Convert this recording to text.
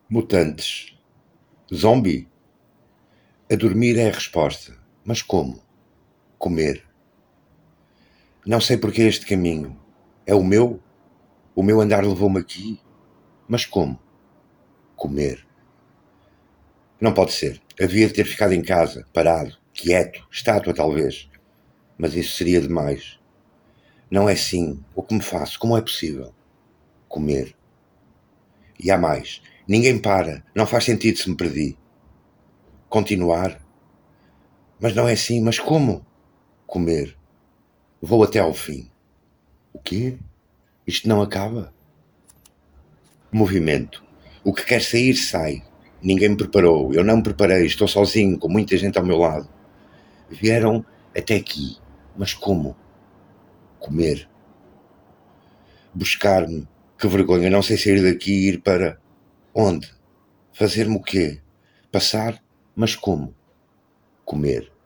Mutantes. Zombie? A dormir é a resposta. Mas como? Comer. Não sei porque este caminho. É o meu? O meu andar levou-me aqui? Mas como? Comer. Não pode ser. Havia de ter ficado em casa, parado, quieto, estátua talvez. Mas isso seria demais. Não é assim. O que me faço? Como é possível? Comer. E há mais. Ninguém para. Não faz sentido se me perdi. Continuar. Mas não é assim. Mas como? Comer. Vou até ao fim. O quê? Isto não acaba? Movimento. O que quer sair, sai. Ninguém me preparou. Eu não me preparei. Estou sozinho, com muita gente ao meu lado. Vieram até aqui. Mas como? Comer. Buscar-me. Que vergonha. Não sei sair daqui e ir para... Onde? Fazer-me o quê? Passar? Mas como? Comer.